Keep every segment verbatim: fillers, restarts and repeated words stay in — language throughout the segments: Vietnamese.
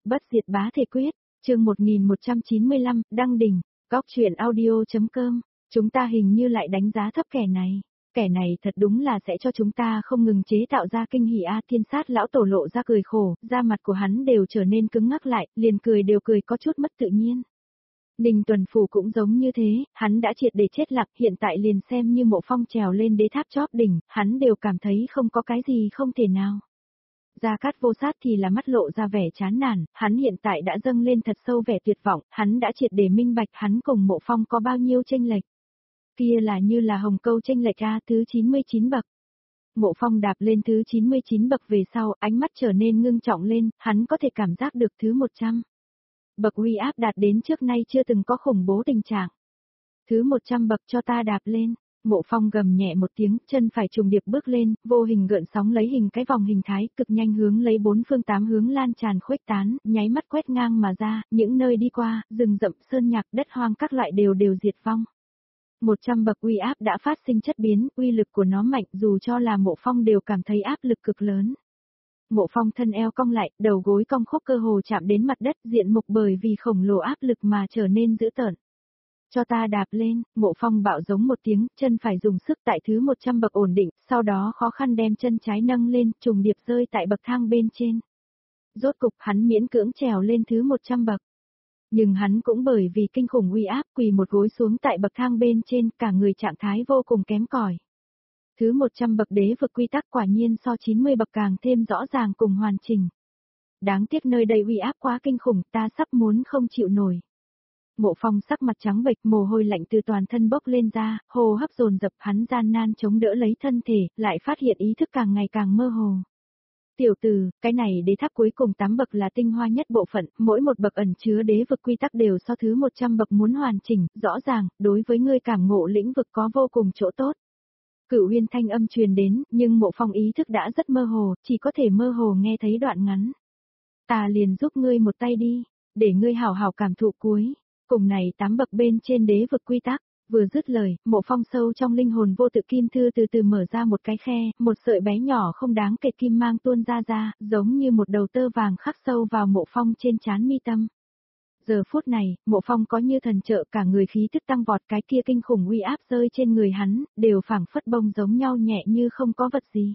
Bất diệt bá thể quyết, chương một nghìn một trăm chín mươi lăm, đăng đỉnh, góc truyện audio.com, chúng ta hình như lại đánh giá thấp kẻ này. Kẻ này thật đúng là sẽ cho chúng ta không ngừng chế tạo ra kinh hỉ a. Thiên sát lão tổ lộ ra cười khổ, da mặt của hắn đều trở nên cứng ngắc lại, liền cười đều cười có chút mất tự nhiên. Ninh Tuần Phủ cũng giống như thế, hắn đã triệt để chết lặng, hiện tại liền xem như Mộ Phong trèo lên đế tháp chóp đỉnh, hắn đều cảm thấy không có cái gì không thể nào. Gia Cát Vô Sát thì là mắt lộ ra vẻ chán nản, hắn hiện tại đã dâng lên thật sâu vẻ tuyệt vọng, hắn đã triệt để minh bạch hắn cùng Mộ Phong có bao nhiêu chênh lệch. Kia là như là hồng câu chênh lệch a thứ chín mươi chín bậc. Mộ Phong đạp lên thứ chín mươi chín bậc về sau, ánh mắt trở nên ngưng trọng lên, hắn có thể cảm giác được thứ một trăm. Bậc uy áp đạt đến trước nay chưa từng có khủng bố tình trạng. Thứ một trăm bậc cho ta đạp lên. Mộ Phong gầm nhẹ một tiếng, chân phải trùng điệp bước lên, vô hình gợn sóng lấy hình cái vòng hình thái, cực nhanh hướng lấy bốn phương tám hướng lan tràn khuếch tán, nháy mắt quét ngang mà ra, những nơi đi qua, rừng rậm, sơn nhạc, đất hoang các loại đều đều diệt vong. một trăm bậc uy áp đã phát sinh chất biến, uy lực của nó mạnh, dù cho là Mộ Phong đều cảm thấy áp lực cực lớn. Mộ Phong thân eo cong lại, đầu gối cong khúc cơ hồ chạm đến mặt đất, diện mục bởi vì khổng lồ áp lực mà trở nên dữ tợn. Cho ta đạp lên, Mộ Phong bạo giống một tiếng, chân phải dùng sức tại thứ một trăm bậc ổn định, sau đó khó khăn đem chân trái nâng lên, trùng điệp rơi tại bậc thang bên trên. Rốt cục hắn miễn cưỡng trèo lên thứ một trăm bậc. Nhưng hắn cũng bởi vì kinh khủng uy áp quỳ một gối xuống tại bậc thang bên trên, cả người trạng thái vô cùng kém cỏi. Thứ một trăm bậc đế vực quy tắc quả nhiên so chín mươi bậc càng thêm rõ ràng cùng hoàn chỉnh. Đáng tiếc nơi đây uy áp quá kinh khủng, ta sắp muốn không chịu nổi. Mộ Phong sắc mặt trắng bệch, mồ hôi lạnh từ toàn thân bốc lên ra, hô hấp dồn dập, hắn gian nan chống đỡ lấy thân thể, lại phát hiện ý thức càng ngày càng mơ hồ. Tiểu tử, cái này đế tháp cuối cùng tám bậc là tinh hoa nhất bộ phận, mỗi một bậc ẩn chứa đế vực quy tắc đều so thứ một trăm bậc muốn hoàn chỉnh, rõ ràng, đối với ngươi cảm ngộ lĩnh vực có vô cùng chỗ tốt. Cửu Uyên thanh âm truyền đến, nhưng Mộ Phong ý thức đã rất mơ hồ, chỉ có thể mơ hồ nghe thấy đoạn ngắn. Ta liền giúp ngươi một tay đi, để ngươi hảo hảo cảm thụ cuối. Cùng này tám bậc bên trên đế vực quy tắc, vừa dứt lời, Mộ Phong sâu trong linh hồn vô tự kim thư từ từ mở ra một cái khe, một sợi bé nhỏ không đáng kể kim mang tuôn ra ra, giống như một đầu tơ vàng khắc sâu vào Mộ Phong trên trán mi tâm. Giờ phút này, Mộ Phong có như thần trợ, cả người khí tức tăng vọt, cái kia kinh khủng uy áp rơi trên người hắn, đều phảng phất bông giống nhau nhẹ như không có vật gì.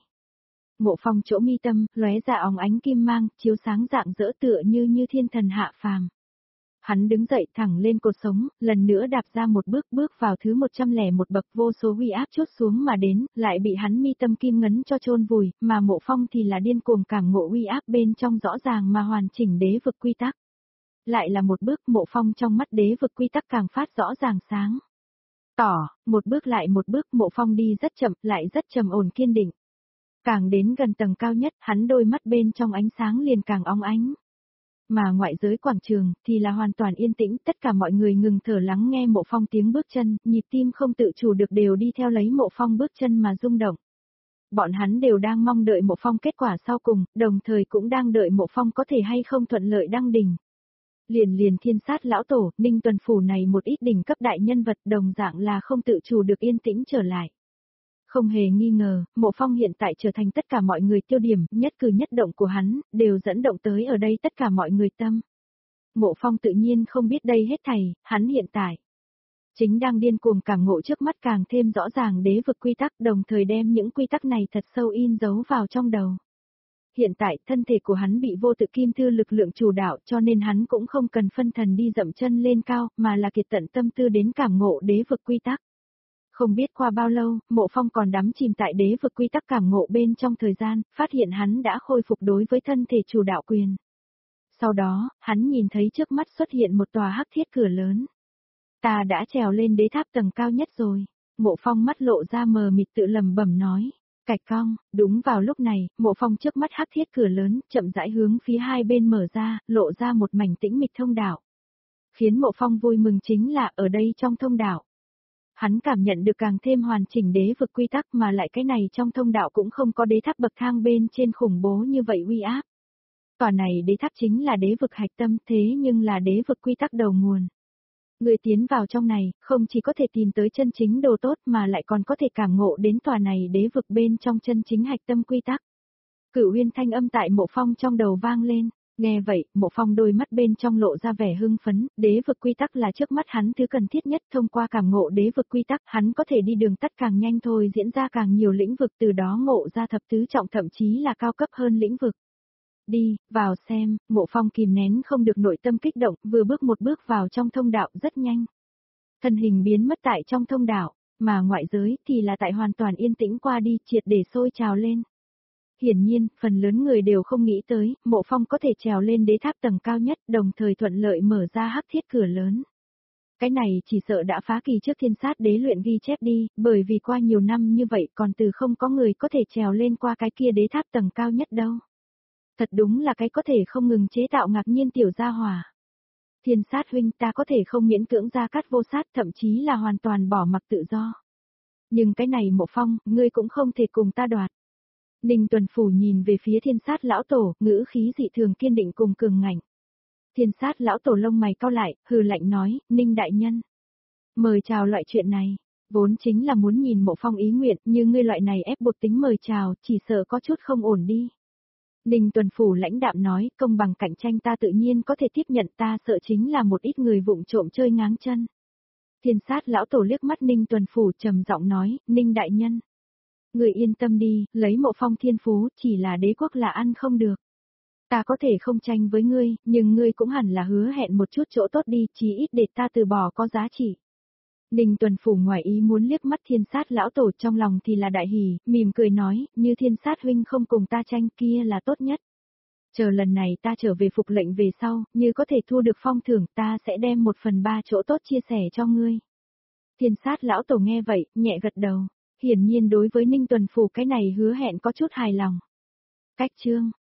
Mộ Phong chỗ mi tâm, lóe ra óng ánh kim mang, chiếu sáng rạng rỡ tựa như như thiên thần hạ phàm. Hắn đứng dậy thẳng lên cột sống, lần nữa đạp ra một bước bước vào thứ một trăm lẻ một bậc, vô số uy áp chốt xuống mà đến, lại bị hắn mi tâm kim ngấn cho chôn vùi, mà Mộ Phong thì là điên cuồng cảm ngộ uy áp bên trong rõ ràng mà hoàn chỉnh đế vực quy tắc. Lại là một bước, Mộ Phong trong mắt đế vực quy tắc càng phát rõ ràng sáng. Tỏ, một bước lại một bước, Mộ Phong đi rất chậm, lại rất trầm ổn kiên định. Càng đến gần tầng cao nhất, hắn đôi mắt bên trong ánh sáng liền càng óng ánh. Mà ngoại giới quảng trường, thì là hoàn toàn yên tĩnh, tất cả mọi người ngừng thở lắng nghe Mộ Phong tiếng bước chân, nhịp tim không tự chủ được đều đi theo lấy Mộ Phong bước chân mà rung động. Bọn hắn đều đang mong đợi Mộ Phong kết quả sau cùng, đồng thời cũng đang đợi Mộ Phong có thể hay không thuận lợi đăng đỉnh. Liền liền thiên sát lão tổ, Ninh Tuần Phủ này một ít đỉnh cấp đại nhân vật đồng dạng là không tự chủ được yên tĩnh trở lại. Không hề nghi ngờ, Mộ Phong hiện tại trở thành tất cả mọi người tiêu điểm, nhất cử nhất động của hắn, đều dẫn động tới ở đây tất cả mọi người tâm. Mộ Phong tự nhiên không biết đây hết thảy, hắn hiện tại chính đang điên cuồng cảm ngộ trước mắt càng thêm rõ ràng đế vực quy tắc, đồng thời đem những quy tắc này thật sâu in dấu vào trong đầu. Hiện tại, thân thể của hắn bị vô tự kim thư lực lượng chủ đạo, cho nên hắn cũng không cần phân thần đi dậm chân lên cao, mà là kiệt tận tâm tư đến cảm ngộ đế vực quy tắc. Không biết qua bao lâu, Mộ Phong còn đắm chìm tại đế vực quy tắc cảm ngộ bên trong thời gian, phát hiện hắn đã khôi phục đối với thân thể chủ đạo quyền. Sau đó, hắn nhìn thấy trước mắt xuất hiện một tòa hắc thiết cửa lớn. Ta đã trèo lên đế tháp tầng cao nhất rồi. Mộ Phong mắt lộ ra mờ mịt tự lẩm bẩm nói. Cạch cong, đúng vào lúc này, Mộ Phong trước mắt hắc thiết cửa lớn, chậm rãi hướng phía hai bên mở ra, lộ ra một mảnh tĩnh mịch thông đạo. Khiến Mộ Phong vui mừng chính là ở đây trong thông đạo. Hắn cảm nhận được càng thêm hoàn chỉnh đế vực quy tắc mà lại cái này trong thông đạo cũng không có đế tháp bậc thang bên trên khủng bố như vậy uy áp. Tòa này đế tháp chính là đế vực hạch tâm thế nhưng là đế vực quy tắc đầu nguồn. Người tiến vào trong này, không chỉ có thể tìm tới chân chính đồ tốt mà lại còn có thể cảm ngộ đến tòa này đế vực bên trong chân chính hạch tâm quy tắc. Cửu Uyên thanh âm tại Mộ Phong trong đầu vang lên. Nghe vậy, Mộ Phong đôi mắt bên trong lộ ra vẻ hưng phấn, đế vực quy tắc là trước mắt hắn thứ cần thiết nhất, thông qua cảm ngộ đế vực quy tắc, hắn có thể đi đường tắt càng nhanh thôi, diễn ra càng nhiều lĩnh vực, từ đó ngộ ra thập tứ trọng thậm chí là cao cấp hơn lĩnh vực. Đi, vào xem, Mộ Phong kìm nén không được nội tâm kích động, vừa bước một bước vào trong thông đạo rất nhanh. Thân hình biến mất tại trong thông đạo, mà ngoại giới thì là tại hoàn toàn yên tĩnh qua đi, triệt để sôi trào lên. Hiển nhiên, phần lớn người đều không nghĩ tới, Mộ Phong có thể trèo lên đế tháp tầng cao nhất, đồng thời thuận lợi mở ra hắc thiết cửa lớn. Cái này chỉ sợ đã phá kỳ trước thiên sát đế luyện ghi chép đi, bởi vì qua nhiều năm như vậy còn từ không có người có thể trèo lên qua cái kia đế tháp tầng cao nhất đâu. Thật đúng là cái có thể không ngừng chế tạo ngạc nhiên tiểu gia hỏa. Thiên sát huynh, ta có thể không miễn cưỡng ra cắt vô sát, thậm chí là hoàn toàn bỏ mặc tự do. Nhưng cái này Mộ Phong, ngươi cũng không thể cùng ta đoạt. Ninh Tuần Phủ nhìn về phía thiên sát lão tổ, ngữ khí dị thường kiên định cùng cường ngạnh. Thiên sát lão tổ lông mày cau lại, hừ lạnh nói, Ninh đại nhân. Mời chào loại chuyện này, vốn chính là muốn nhìn Mộ Phong ý nguyện, như ngươi loại này ép buộc tính mời chào, chỉ sợ có chút không ổn đi. Ninh Tuần Phủ lãnh đạm nói, công bằng cạnh tranh ta tự nhiên có thể tiếp nhận, ta sợ chính là một ít người vụng trộm chơi ngáng chân. Thiên sát lão tổ liếc mắt Ninh Tuần Phủ trầm giọng nói, Ninh đại nhân. Người yên tâm đi, lấy Mộ Phong thiên phú, chỉ là đế quốc là ăn không được. Ta có thể không tranh với ngươi, nhưng ngươi cũng hẳn là hứa hẹn một chút chỗ tốt đi, chí ít để ta từ bỏ có giá trị. Ninh Tuần Phủ ngoài ý muốn liếc mắt thiên sát lão tổ, trong lòng thì là đại hỉ, mỉm cười nói, như thiên sát huynh không cùng ta tranh kia là tốt nhất. Chờ lần này ta trở về phục lệnh về sau, như có thể thu được phong thưởng, ta sẽ đem một phần ba chỗ tốt chia sẻ cho ngươi. Thiên sát lão tổ nghe vậy, nhẹ gật đầu, hiển nhiên đối với Ninh Tuần Phủ cái này hứa hẹn có chút hài lòng. Cách chương